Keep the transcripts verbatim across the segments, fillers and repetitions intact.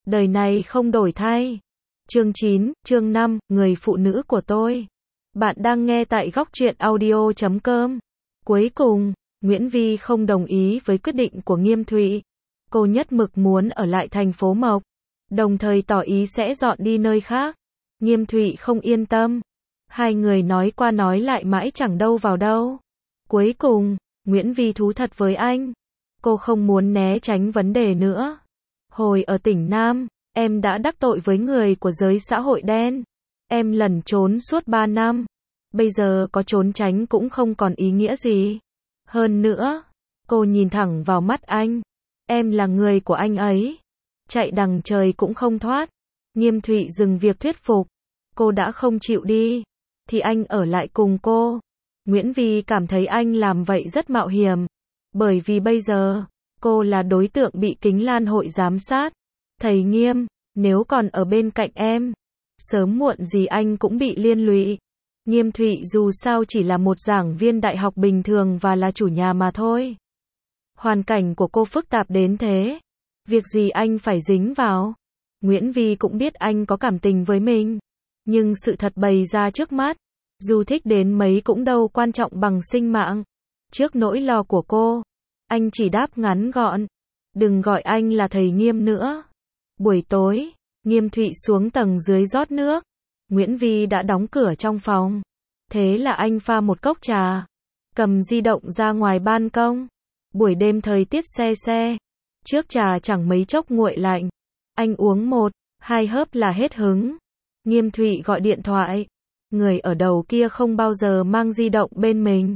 đời này không đổi thay. Chương chín, chương năm, người phụ nữ của tôi. Bạn đang nghe tại góc truyện audio chấm com. Cuối cùng, Nguyễn Vi không đồng ý với quyết định của Nghiêm Thụy. Cô nhất mực muốn ở lại thành phố Mộc, đồng thời tỏ ý sẽ dọn đi nơi khác. Nghiêm Thụy không yên tâm. Hai người nói qua nói lại mãi chẳng đâu vào đâu. Cuối cùng, Nguyễn Vi thú thật với anh. Cô không muốn né tránh vấn đề nữa. Hồi ở tỉnh Nam, em đã đắc tội với người của giới xã hội đen. Em lẩn trốn suốt ba năm. Bây giờ có trốn tránh cũng không còn ý nghĩa gì. Hơn nữa, cô nhìn thẳng vào mắt anh. Em là người của anh ấy. Chạy đằng trời cũng không thoát. Nghiêm Thụy dừng việc thuyết phục. Cô đã không chịu đi, thì anh ở lại cùng cô. Nguyễn Vi cảm thấy anh làm vậy rất mạo hiểm. Bởi vì bây giờ, cô là đối tượng bị Kính Lan hội giám sát. Thầy Nghiêm, nếu còn ở bên cạnh em, sớm muộn gì anh cũng bị liên lụy. Nghiêm Thụy dù sao chỉ là một giảng viên đại học bình thường và là chủ nhà mà thôi. Hoàn cảnh của cô phức tạp đến thế. Việc gì anh phải dính vào. Nguyễn Vi cũng biết anh có cảm tình với mình. Nhưng sự thật bày ra trước mắt. Dù thích đến mấy cũng đâu quan trọng bằng sinh mạng. Trước nỗi lo của cô, anh chỉ đáp ngắn gọn. Đừng gọi anh là thầy Nghiêm nữa. Buổi tối, Nghiêm Thụy xuống tầng dưới rót nước. Nguyễn Vi đã đóng cửa trong phòng. Thế là anh pha một cốc trà, cầm di động ra ngoài ban công. Buổi đêm thời tiết se se. Trước trà chẳng mấy chốc nguội lạnh. Anh uống một, hai hớp là hết hứng. Nghiêm Thụy gọi điện thoại. Người ở đầu kia không bao giờ mang di động bên mình.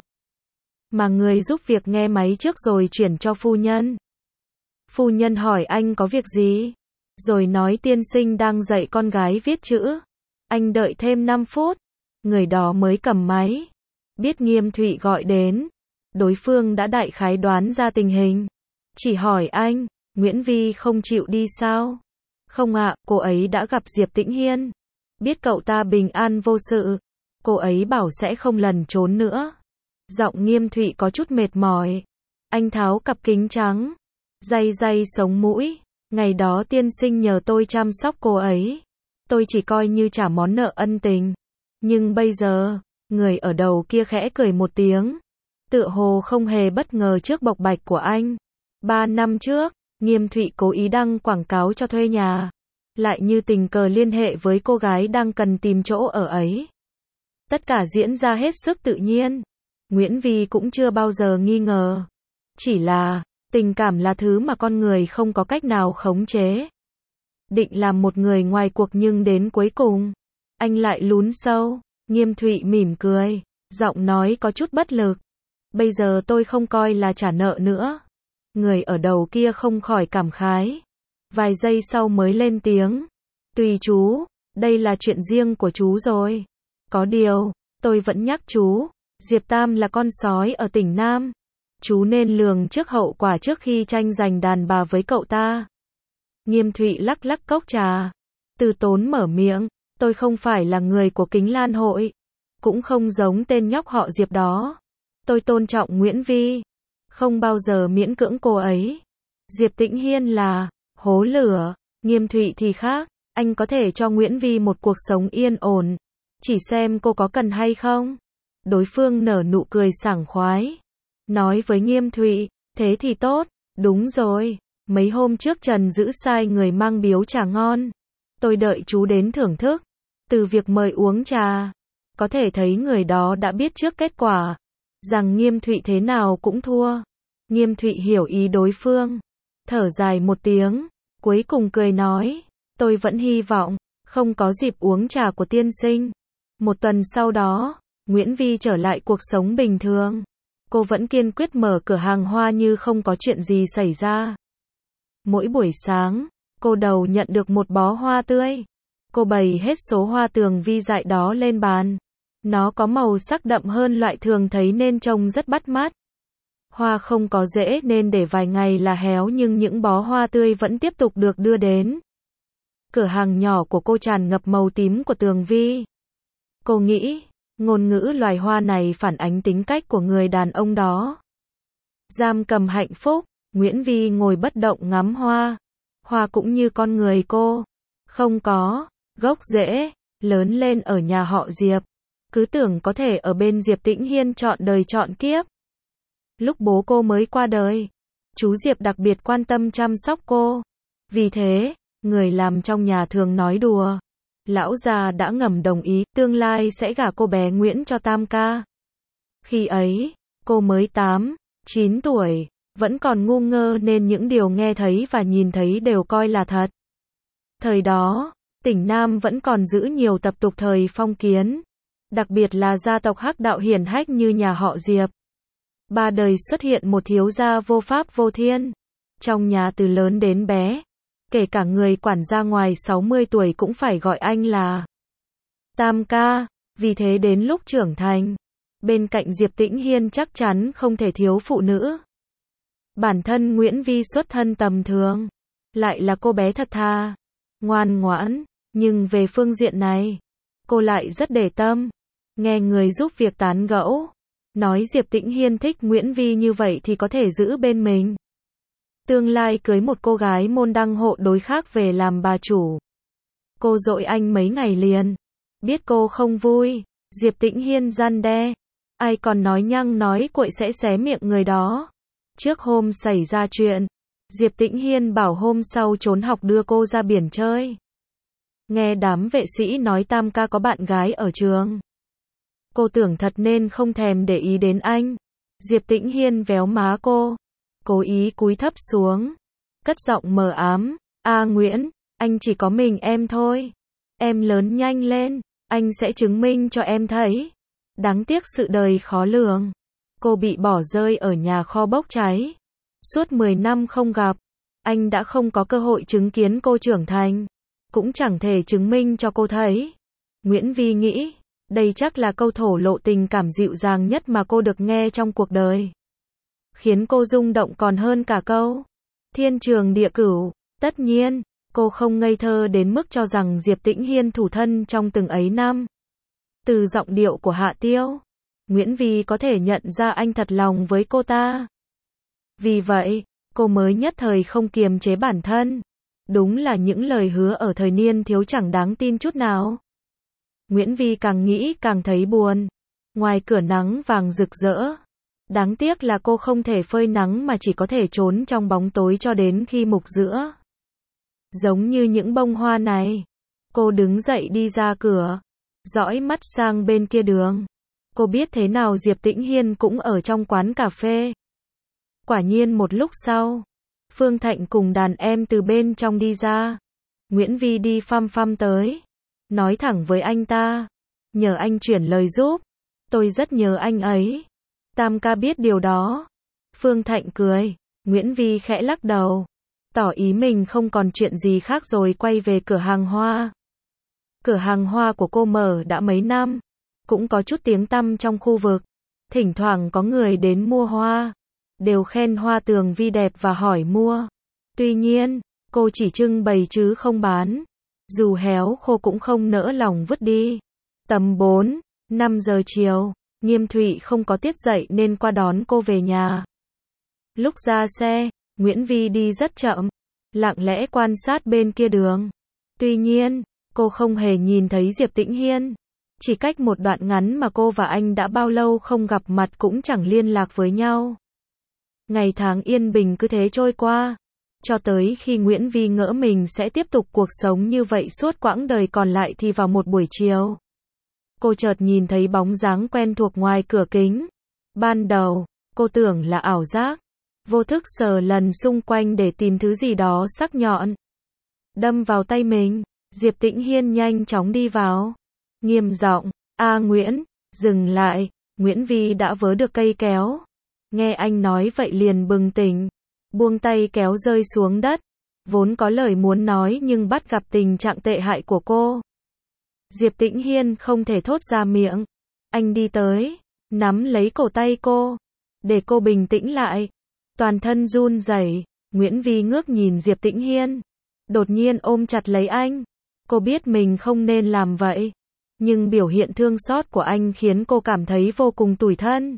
Mà người giúp việc nghe máy trước rồi chuyển cho phu nhân. Phu nhân hỏi anh có việc gì? Rồi nói tiên sinh đang dạy con gái viết chữ. Anh đợi thêm năm phút. Người đó mới cầm máy. Biết Nghiêm Thụy gọi đến. Đối phương đã đại khái đoán ra tình hình. Chỉ hỏi anh, Nguyễn Vi không chịu đi sao? Không ạ, cô ấy đã gặp Diệp Tĩnh Hiên. Biết cậu ta bình an vô sự. Cô ấy bảo sẽ không lẩn trốn nữa. Giọng Nghiêm Thụy có chút mệt mỏi. Anh tháo cặp kính trắng. Day day sống mũi. Ngày đó tiên sinh nhờ tôi chăm sóc cô ấy. Tôi chỉ coi như trả món nợ ân tình. Nhưng bây giờ, người ở đầu kia khẽ cười một tiếng. Tựa hồ không hề bất ngờ trước bộc bạch của anh. Ba năm trước, Nghiêm Thụy cố ý đăng quảng cáo cho thuê nhà. Lại như tình cờ liên hệ với cô gái đang cần tìm chỗ ở ấy. Tất cả diễn ra hết sức tự nhiên. Nguyễn Vi cũng chưa bao giờ nghi ngờ. Chỉ là, tình cảm là thứ mà con người không có cách nào khống chế. Định làm một người ngoài cuộc nhưng đến cuối cùng, anh lại lún sâu. Nghiêm Thụy mỉm cười, giọng nói có chút bất lực. Bây giờ tôi không coi là trả nợ nữa. Người ở đầu kia không khỏi cảm khái. Vài giây sau mới lên tiếng. Tùy chú, đây là chuyện riêng của chú rồi. Có điều, tôi vẫn nhắc chú, Diệp Tam là con sói ở tỉnh Nam. Chú nên lường trước hậu quả trước khi tranh giành đàn bà với cậu ta. Nghiêm Thụy lắc lắc cốc trà. Từ tốn mở miệng, tôi không phải là người của Kính Lan hội. Cũng không giống tên nhóc họ Diệp đó. Tôi tôn trọng Nguyễn Vi. Không bao giờ miễn cưỡng cô ấy. Diệp Tĩnh Hiên là hố lửa. Nghiêm Thụy thì khác. Anh có thể cho Nguyễn Vi một cuộc sống yên ổn. Chỉ xem cô có cần hay không. Đối phương nở nụ cười sảng khoái. Nói với Nghiêm Thụy, thế thì tốt. Đúng rồi. Mấy hôm trước Trần giữ sai người mang biếu trà ngon. Tôi đợi chú đến thưởng thức. Từ việc mời uống trà, có thể thấy người đó đã biết trước kết quả. Rằng Nghiêm Thụy thế nào cũng thua. Nghiêm Thụy hiểu ý đối phương. Thở dài một tiếng. Cuối cùng cười nói. Tôi vẫn hy vọng, không có dịp uống trà của tiên sinh. Một tuần sau đó, Nguyễn Vi trở lại cuộc sống bình thường. Cô vẫn kiên quyết mở cửa hàng hoa như không có chuyện gì xảy ra. Mỗi buổi sáng, cô đầu nhận được một bó hoa tươi. Cô bày hết số hoa tường vi dại đó lên bàn. Nó có màu sắc đậm hơn loại thường thấy nên trông rất bắt mắt. Hoa không có rễ nên để vài ngày là héo nhưng những bó hoa tươi vẫn tiếp tục được đưa đến. Cửa hàng nhỏ của cô tràn ngập màu tím của tường vi. Cô nghĩ, ngôn ngữ loài hoa này phản ánh tính cách của người đàn ông đó. Giam cầm hạnh phúc, Nguyễn Vi ngồi bất động ngắm hoa. Hoa cũng như con người cô, không có gốc rễ, lớn lên ở nhà họ Diệp, cứ tưởng có thể ở bên Diệp Tĩnh Hiên trọn đời trọn kiếp. Lúc bố cô mới qua đời, chú Diệp đặc biệt quan tâm chăm sóc cô. Vì thế, người làm trong nhà thường nói đùa, lão già đã ngầm đồng ý, tương lai sẽ gả cô bé Nguyễn cho Tam ca. Khi ấy, cô mới tám, chín tuổi, vẫn còn ngu ngơ nên những điều nghe thấy và nhìn thấy đều coi là thật. Thời đó, tỉnh Nam vẫn còn giữ nhiều tập tục thời phong kiến, đặc biệt là gia tộc Hắc đạo hiển hách như nhà họ Diệp. Ba đời xuất hiện một thiếu gia vô pháp vô thiên. Trong nhà từ lớn đến bé, kể cả người quản gia ngoài sáu mươi tuổi cũng phải gọi anh là Tam ca. Vì thế đến lúc trưởng thành, bên cạnh Diệp Tĩnh Hiên chắc chắn không thể thiếu phụ nữ. Bản thân Nguyễn Vi xuất thân tầm thường, lại là cô bé thật thà, ngoan ngoãn, nhưng về phương diện này, cô lại rất để tâm. Nghe người giúp việc tán gẫu, nói Diệp Tĩnh Hiên thích Nguyễn Vi như vậy thì có thể giữ bên mình. Tương lai cưới một cô gái môn đăng hộ đối khác về làm bà chủ. Cô dội anh mấy ngày liền. Biết cô không vui, Diệp Tĩnh Hiên răn đe. Ai còn nói nhăng nói cuội sẽ xé miệng người đó. Trước hôm xảy ra chuyện, Diệp Tĩnh Hiên bảo hôm sau trốn học đưa cô ra biển chơi. Nghe đám vệ sĩ nói Tam ca có bạn gái ở trường. Cô tưởng thật nên không thèm để ý đến anh. Diệp Tĩnh Hiên véo má cô, cố ý cúi thấp xuống, cất giọng mờ ám. A Nguyễn, anh chỉ có mình em thôi. Em lớn nhanh lên, anh sẽ chứng minh cho em thấy. Đáng tiếc sự đời khó lường. Cô bị bỏ rơi ở nhà kho bốc cháy. Suốt mười năm không gặp, anh đã không có cơ hội chứng kiến cô trưởng thành, cũng chẳng thể chứng minh cho cô thấy. Nguyễn Vi nghĩ, đây chắc là câu thổ lộ tình cảm dịu dàng nhất mà cô được nghe trong cuộc đời. Khiến cô rung động còn hơn cả câu thiên trường địa cửu. Tất nhiên, cô không ngây thơ đến mức cho rằng Diệp Tĩnh Hiên thủ thân trong từng ấy năm. Từ giọng điệu của Hạ Tiêu, Nguyễn Vi có thể nhận ra anh thật lòng với cô ta. Vì vậy, cô mới nhất thời không kiềm chế bản thân. Đúng là những lời hứa ở thời niên thiếu chẳng đáng tin chút nào. Nguyễn Vi càng nghĩ càng thấy buồn. Ngoài cửa nắng vàng rực rỡ. Đáng tiếc là cô không thể phơi nắng mà chỉ có thể trốn trong bóng tối cho đến khi mục giữa. Giống như những bông hoa này. Cô đứng dậy đi ra cửa, dõi mắt sang bên kia đường. Cô biết thế nào Diệp Tĩnh Hiên cũng ở trong quán cà phê. Quả nhiên một lúc sau, Phương Thạnh cùng đàn em từ bên trong đi ra. Nguyễn Vi đi phăm phăm tới, nói thẳng với anh ta, nhờ anh chuyển lời giúp. Tôi rất nhớ anh ấy. Tam ca biết điều đó. Phương Thạnh cười. Nguyễn Vi khẽ lắc đầu, tỏ ý mình không còn chuyện gì khác rồi quay về cửa hàng hoa. Cửa hàng hoa của cô mở đã mấy năm, cũng có chút tiếng tăm trong khu vực. Thỉnh thoảng có người đến mua hoa, đều khen hoa Tường Vi đẹp và hỏi mua. Tuy nhiên, cô chỉ trưng bày chứ không bán. Dù héo khô cũng không nỡ lòng vứt đi. Tầm bốn, năm giờ chiều, Nghiêm Thụy không có tiết dậy nên qua đón cô về nhà. Lúc ra xe, Nguyễn Vi đi rất chậm, lặng lẽ quan sát bên kia đường. Tuy nhiên, cô không hề nhìn thấy Diệp Tĩnh Hiên. Chỉ cách một đoạn ngắn mà cô và anh đã bao lâu không gặp mặt cũng chẳng liên lạc với nhau. Ngày tháng yên bình cứ thế trôi qua, cho tới khi Nguyễn Vi ngỡ mình sẽ tiếp tục cuộc sống như vậy suốt quãng đời còn lại thì vào một buổi chiều, cô chợt nhìn thấy bóng dáng quen thuộc ngoài cửa kính. Ban đầu, cô tưởng là ảo giác, vô thức sờ lần xung quanh để tìm thứ gì đó sắc nhọn, đâm vào tay mình. Diệp Tĩnh Hiên nhanh chóng đi vào, nghiêm giọng, A Nguyễn, dừng lại. Nguyễn Vi đã vớ được cây kéo. Nghe anh nói vậy liền bừng tỉnh, buông tay kéo rơi xuống đất. Vốn có lời muốn nói nhưng bắt gặp tình trạng tệ hại của cô, Diệp Tĩnh Hiên không thể thốt ra miệng. Anh đi tới, nắm lấy cổ tay cô, để cô bình tĩnh lại. Toàn thân run rẩy, Nguyễn Vi ngước nhìn Diệp Tĩnh Hiên, đột nhiên ôm chặt lấy anh. Cô biết mình không nên làm vậy, nhưng biểu hiện thương xót của anh khiến cô cảm thấy vô cùng tủi thân.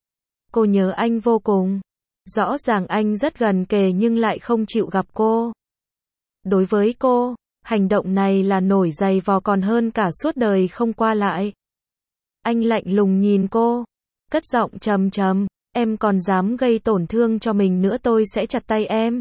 Cô nhớ anh vô cùng. Rõ ràng anh rất gần kề nhưng lại không chịu gặp cô. Đối với cô, hành động này là nổi giày vò còn hơn cả suốt đời không qua lại. Anh lạnh lùng nhìn cô, cất giọng trầm trầm, em còn dám gây tổn thương cho mình nữa tôi sẽ chặt tay em.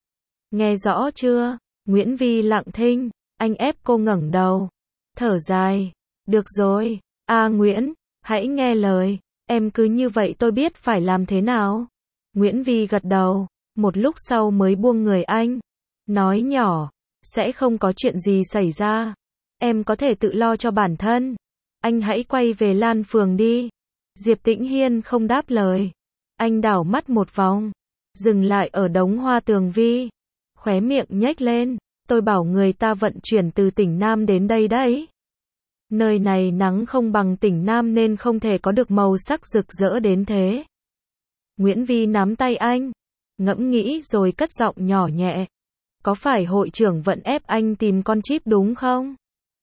Nghe rõ chưa? Nguyễn Vi lặng thinh, anh ép cô ngẩng đầu, thở dài, được rồi, a Nguyễn, hãy nghe lời, em cứ như vậy tôi biết phải làm thế nào. Nguyễn Vi gật đầu, một lúc sau mới buông người anh, nói nhỏ, sẽ không có chuyện gì xảy ra, em có thể tự lo cho bản thân, anh hãy quay về Lan Phường đi. Diệp Tĩnh Hiên không đáp lời, anh đảo mắt một vòng, dừng lại ở đống hoa tường vi, khóe miệng nhếch lên, tôi bảo người ta vận chuyển từ tỉnh Nam đến đây đấy. Nơi này nắng không bằng tỉnh Nam nên không thể có được màu sắc rực rỡ đến thế. Nguyễn Vi nắm tay anh, ngẫm nghĩ rồi cất giọng nhỏ nhẹ. Có phải hội trưởng vận ép anh tìm con chip đúng không?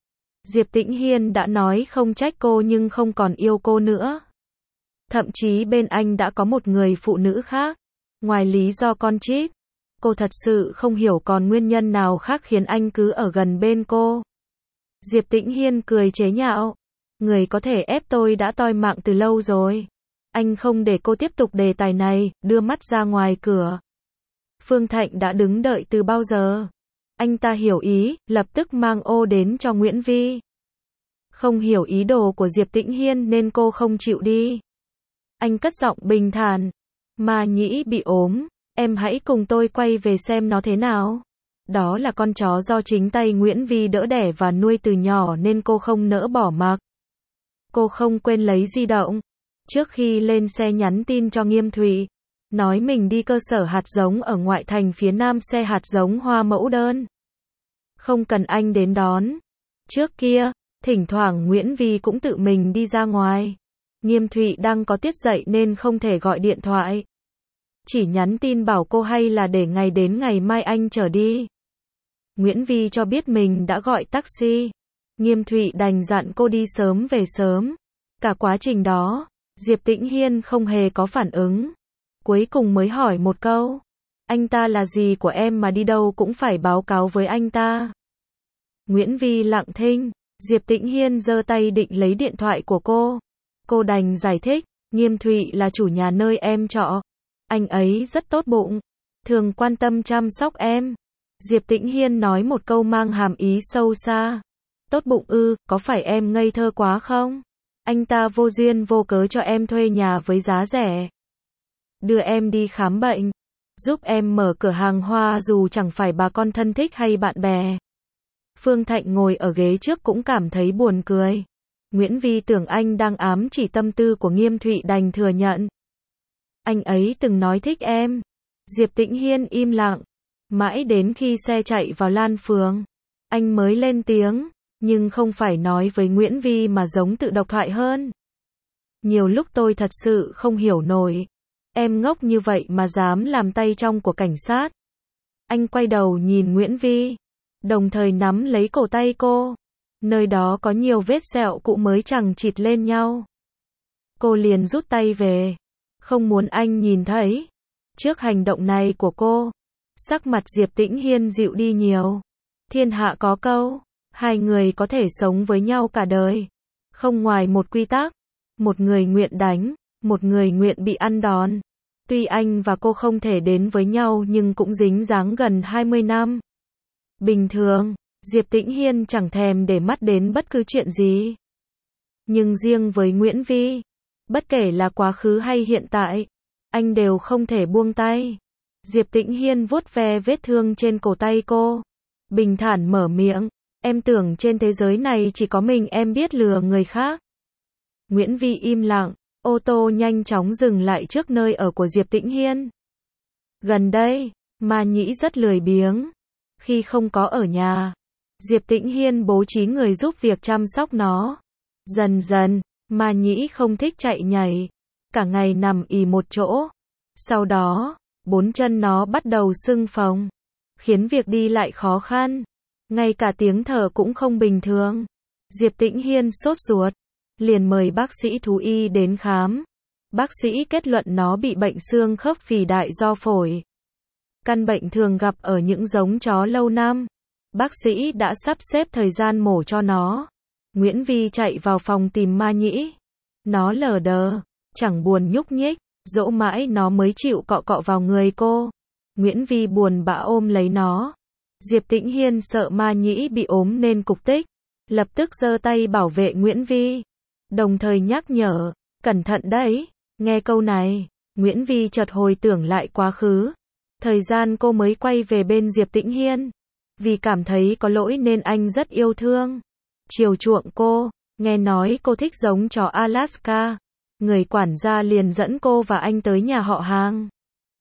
Diệp Tĩnh Hiên đã nói không trách cô nhưng không còn yêu cô nữa. Thậm chí bên anh đã có một người phụ nữ khác. Ngoài lý do con chip, cô thật sự không hiểu còn nguyên nhân nào khác khiến anh cứ ở gần bên cô. Diệp Tĩnh Hiên cười chế nhạo. Người có thể ép tôi đã toi mạng từ lâu rồi. Anh không để cô tiếp tục đề tài này, đưa mắt ra ngoài cửa. Phương Thạnh đã đứng đợi từ bao giờ. Anh ta hiểu ý, lập tức mang ô đến cho Nguyễn Vi. Không hiểu ý đồ của Diệp Tĩnh Hiên nên cô không chịu đi. Anh cất giọng bình thản. Mà Nhĩ bị ốm, em hãy cùng tôi quay về xem nó thế nào. Đó là con chó do chính tay Nguyễn Vi đỡ đẻ và nuôi từ nhỏ nên cô không nỡ bỏ mặc. Cô không quên lấy di động. Trước khi lên xe nhắn tin cho Nghiêm Thụy, nói mình đi cơ sở hạt giống ở ngoại thành phía Nam xe hạt giống hoa mẫu đơn. Không cần anh đến đón. Trước kia, thỉnh thoảng Nguyễn Vi cũng tự mình đi ra ngoài. Nghiêm Thụy đang có tiết dạy nên không thể gọi điện thoại. Chỉ nhắn tin bảo cô hay là để ngày đến ngày mai anh chở đi. Nguyễn Vi cho biết mình đã gọi taxi. Nghiêm Thụy đành dặn cô đi sớm về sớm. Cả quá trình đó, Diệp Tĩnh Hiên không hề có phản ứng. Cuối cùng mới hỏi một câu. Anh ta là gì của em mà đi đâu cũng phải báo cáo với anh ta. Nguyễn Vi lặng thinh. Diệp Tĩnh Hiên giơ tay định lấy điện thoại của cô. Cô đành giải thích. Nghiêm Thụy là chủ nhà nơi em trọ. Anh ấy rất tốt bụng. Thường quan tâm chăm sóc em. Diệp Tĩnh Hiên nói một câu mang hàm ý sâu xa. Tốt bụng ư, có phải em ngây thơ quá không? Anh ta vô duyên vô cớ cho em thuê nhà với giá rẻ. Đưa em đi khám bệnh. Giúp em mở cửa hàng hoa dù chẳng phải bà con thân thích hay bạn bè. Phương Thạnh ngồi ở ghế trước cũng cảm thấy buồn cười. Nguyễn Vi tưởng anh đang ám chỉ tâm tư của Nghiêm Thụy đành thừa nhận. Anh ấy từng nói thích em. Diệp Tĩnh Hiên im lặng. Mãi đến khi xe chạy vào Lan Phường, anh mới lên tiếng, nhưng không phải nói với Nguyễn Vi mà giống tự độc thoại hơn. Nhiều lúc tôi thật sự không hiểu nổi. Em ngốc như vậy mà dám làm tay trong của cảnh sát. Anh quay đầu nhìn Nguyễn Vi, đồng thời nắm lấy cổ tay cô. Nơi đó có nhiều vết sẹo cũ mới chằng chịt lên nhau. Cô liền rút tay về, không muốn anh nhìn thấy. Trước hành động này của cô, sắc mặt Diệp Tĩnh Hiên dịu đi nhiều. Thiên hạ có câu, hai người có thể sống với nhau cả đời. Không ngoài một quy tắc, một người nguyện đánh, một người nguyện bị ăn đòn. Tuy anh và cô không thể đến với nhau nhưng cũng dính dáng gần hai mươi năm. Bình thường, Diệp Tĩnh Hiên chẳng thèm để mắt đến bất cứ chuyện gì. Nhưng riêng với Nguyễn Vi, bất kể là quá khứ hay hiện tại, anh đều không thể buông tay. Diệp Tĩnh Hiên vuốt ve vết thương trên cổ tay cô. Bình thản mở miệng. Em tưởng trên thế giới này chỉ có mình em biết lừa người khác. Nguyễn Vi im lặng. Ô tô nhanh chóng dừng lại trước nơi ở của Diệp Tĩnh Hiên. Gần đây, Ma Nhĩ rất lười biếng. Khi không có ở nhà, Diệp Tĩnh Hiên bố trí người giúp việc chăm sóc nó. Dần dần, Ma Nhĩ không thích chạy nhảy. Cả ngày nằm ì một chỗ. Sau đó, bốn chân nó bắt đầu sưng phồng, khiến việc đi lại khó khăn. Ngay cả tiếng thở cũng không bình thường. Diệp Tĩnh Hiên sốt ruột, liền mời bác sĩ thú y đến khám. Bác sĩ kết luận nó bị bệnh xương khớp phì đại do phổi. Căn bệnh thường gặp ở những giống chó lâu năm. Bác sĩ đã sắp xếp thời gian mổ cho nó. Nguyễn Vi chạy vào phòng tìm Ma Nhĩ. Nó lờ đờ, chẳng buồn nhúc nhích, dỗ mãi nó mới chịu cọ cọ vào người cô. Nguyễn Vi buồn bã ôm lấy nó. Diệp Tĩnh Hiên sợ Ma Nhĩ bị ốm nên cục tích, lập tức giơ tay bảo vệ Nguyễn Vi, đồng thời nhắc nhở, cẩn thận đấy. Nghe câu này, Nguyễn Vi chợt hồi tưởng lại quá khứ. Thời gian cô mới quay về bên Diệp Tĩnh Hiên. Vì cảm thấy có lỗi nên anh rất yêu thương, chiều chuộng cô. Nghe nói cô thích giống chó Alaska, người quản gia liền dẫn cô và anh tới nhà họ hàng.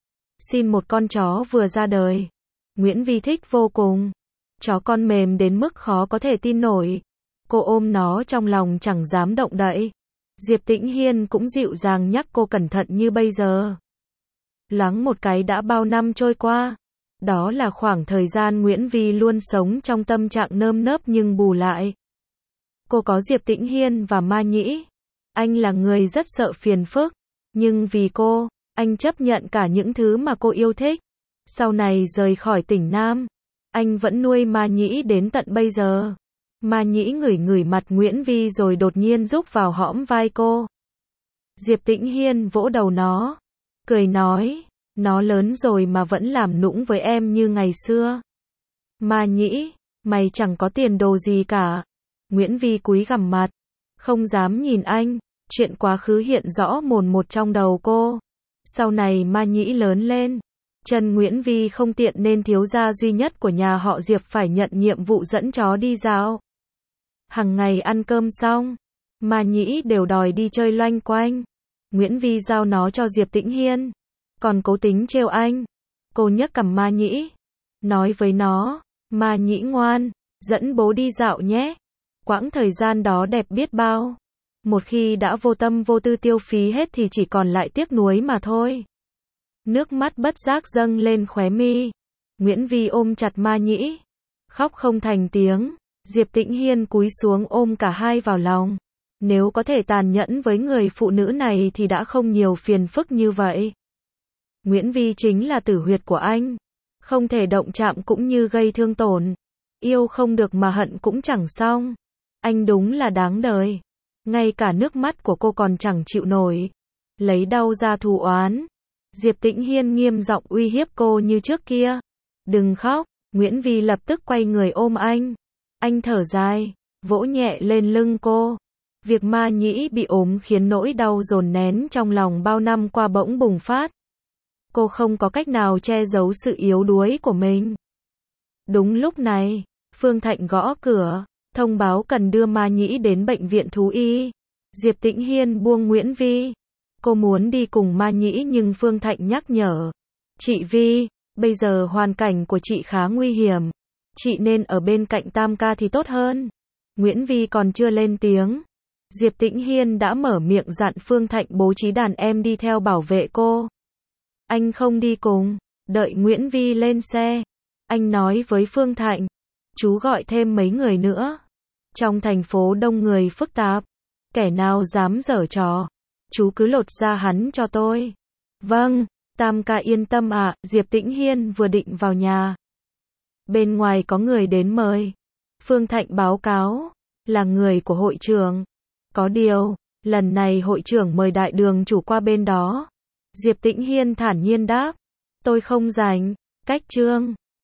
Xin một con chó vừa ra đời. Nguyễn Vi thích vô cùng. Chó con mềm đến mức khó có thể tin nổi. Cô ôm nó trong lòng chẳng dám động đậy. Diệp Tĩnh Hiên cũng dịu dàng nhắc cô cẩn thận như bây giờ. Loáng một cái đã bao năm trôi qua. Đó là khoảng thời gian Nguyễn Vi luôn sống trong tâm trạng nơm nớp nhưng bù lại. Cô có Diệp Tĩnh Hiên và Ma Nhĩ. Anh là người rất sợ phiền phức. Nhưng vì cô, anh chấp nhận cả những thứ mà cô yêu thích. Sau này rời khỏi tỉnh Nam, anh vẫn nuôi Ma Nhĩ đến tận bây giờ. Ma Nhĩ ngửi ngửi mặt Nguyễn Vi rồi đột nhiên rúc vào hõm vai cô. Diệp Tĩnh Hiên vỗ đầu nó, cười nói, nó lớn rồi mà vẫn làm nũng với em như ngày xưa. Ma Nhĩ, mày chẳng có tiền đồ gì cả. Nguyễn Vi cúi gằm mặt, không dám nhìn anh. Chuyện quá khứ hiện rõ mồn một trong đầu cô. Sau này Ma Nhĩ lớn lên, Trần Nguyễn Vi không tiện nên thiếu gia duy nhất của nhà họ Diệp phải nhận nhiệm vụ dẫn chó đi dạo. Hằng ngày ăn cơm xong, Ma Nhĩ đều đòi đi chơi loanh quanh. Nguyễn Vi giao nó cho Diệp Tĩnh Hiên, còn cố tính trêu anh. Cô nhấc cằm Ma Nhĩ, nói với nó, Ma Nhĩ ngoan, dẫn bố đi dạo nhé. Quãng thời gian đó đẹp biết bao. Một khi đã vô tâm vô tư tiêu phí hết thì chỉ còn lại tiếc nuối mà thôi. Nước mắt bất giác dâng lên khóe mi. Nguyễn Vi ôm chặt Ma Nhĩ, khóc không thành tiếng. Diệp Tĩnh Hiên cúi xuống ôm cả hai vào lòng. Nếu có thể tàn nhẫn với người phụ nữ này thì đã không nhiều phiền phức như vậy. Nguyễn Vi chính là tử huyệt của anh. Không thể động chạm cũng như gây thương tổn. Yêu không được mà hận cũng chẳng xong. Anh đúng là đáng đời. Ngay cả nước mắt của cô còn chẳng chịu nổi. Lấy đau ra thù oán. Diệp Tĩnh Hiên nghiêm giọng uy hiếp cô như trước kia. Đừng khóc. Nguyễn Vi lập tức quay người ôm anh. Anh thở dài, vỗ nhẹ lên lưng cô. Việc Ma Nhĩ bị ốm khiến nỗi đau dồn nén trong lòng bao năm qua bỗng bùng phát. Cô không có cách nào che giấu sự yếu đuối của mình. Đúng lúc này, Phương Thạnh gõ cửa, thông báo cần đưa Ma Nhĩ đến bệnh viện thú y. Diệp Tĩnh Hiên buông Nguyễn Vi. Cô muốn đi cùng Ma Nhĩ nhưng Phương Thạnh nhắc nhở. Chị Vi, bây giờ hoàn cảnh của chị khá nguy hiểm. Chị nên ở bên cạnh Tam ca thì tốt hơn. Nguyễn Vi còn chưa lên tiếng. Diệp Tĩnh Hiên đã mở miệng dặn Phương Thạnh bố trí đàn em đi theo bảo vệ cô. Anh không đi cùng. Đợi Nguyễn Vi lên xe, anh nói với Phương Thạnh. Chú gọi thêm mấy người nữa. Trong thành phố đông người phức tạp. Kẻ nào dám giở trò, chú cứ lột ra hắn cho tôi. Vâng, Tam ca yên tâm ạ. Diệp Tĩnh Hiên vừa định vào nhà. Bên ngoài có người đến mời. Phương Thạnh báo cáo, là người của hội trưởng. Có điều, lần này hội trưởng mời đại đường chủ qua bên đó. Diệp Tĩnh Hiên thản nhiên đáp, tôi không rảnh. Cách chương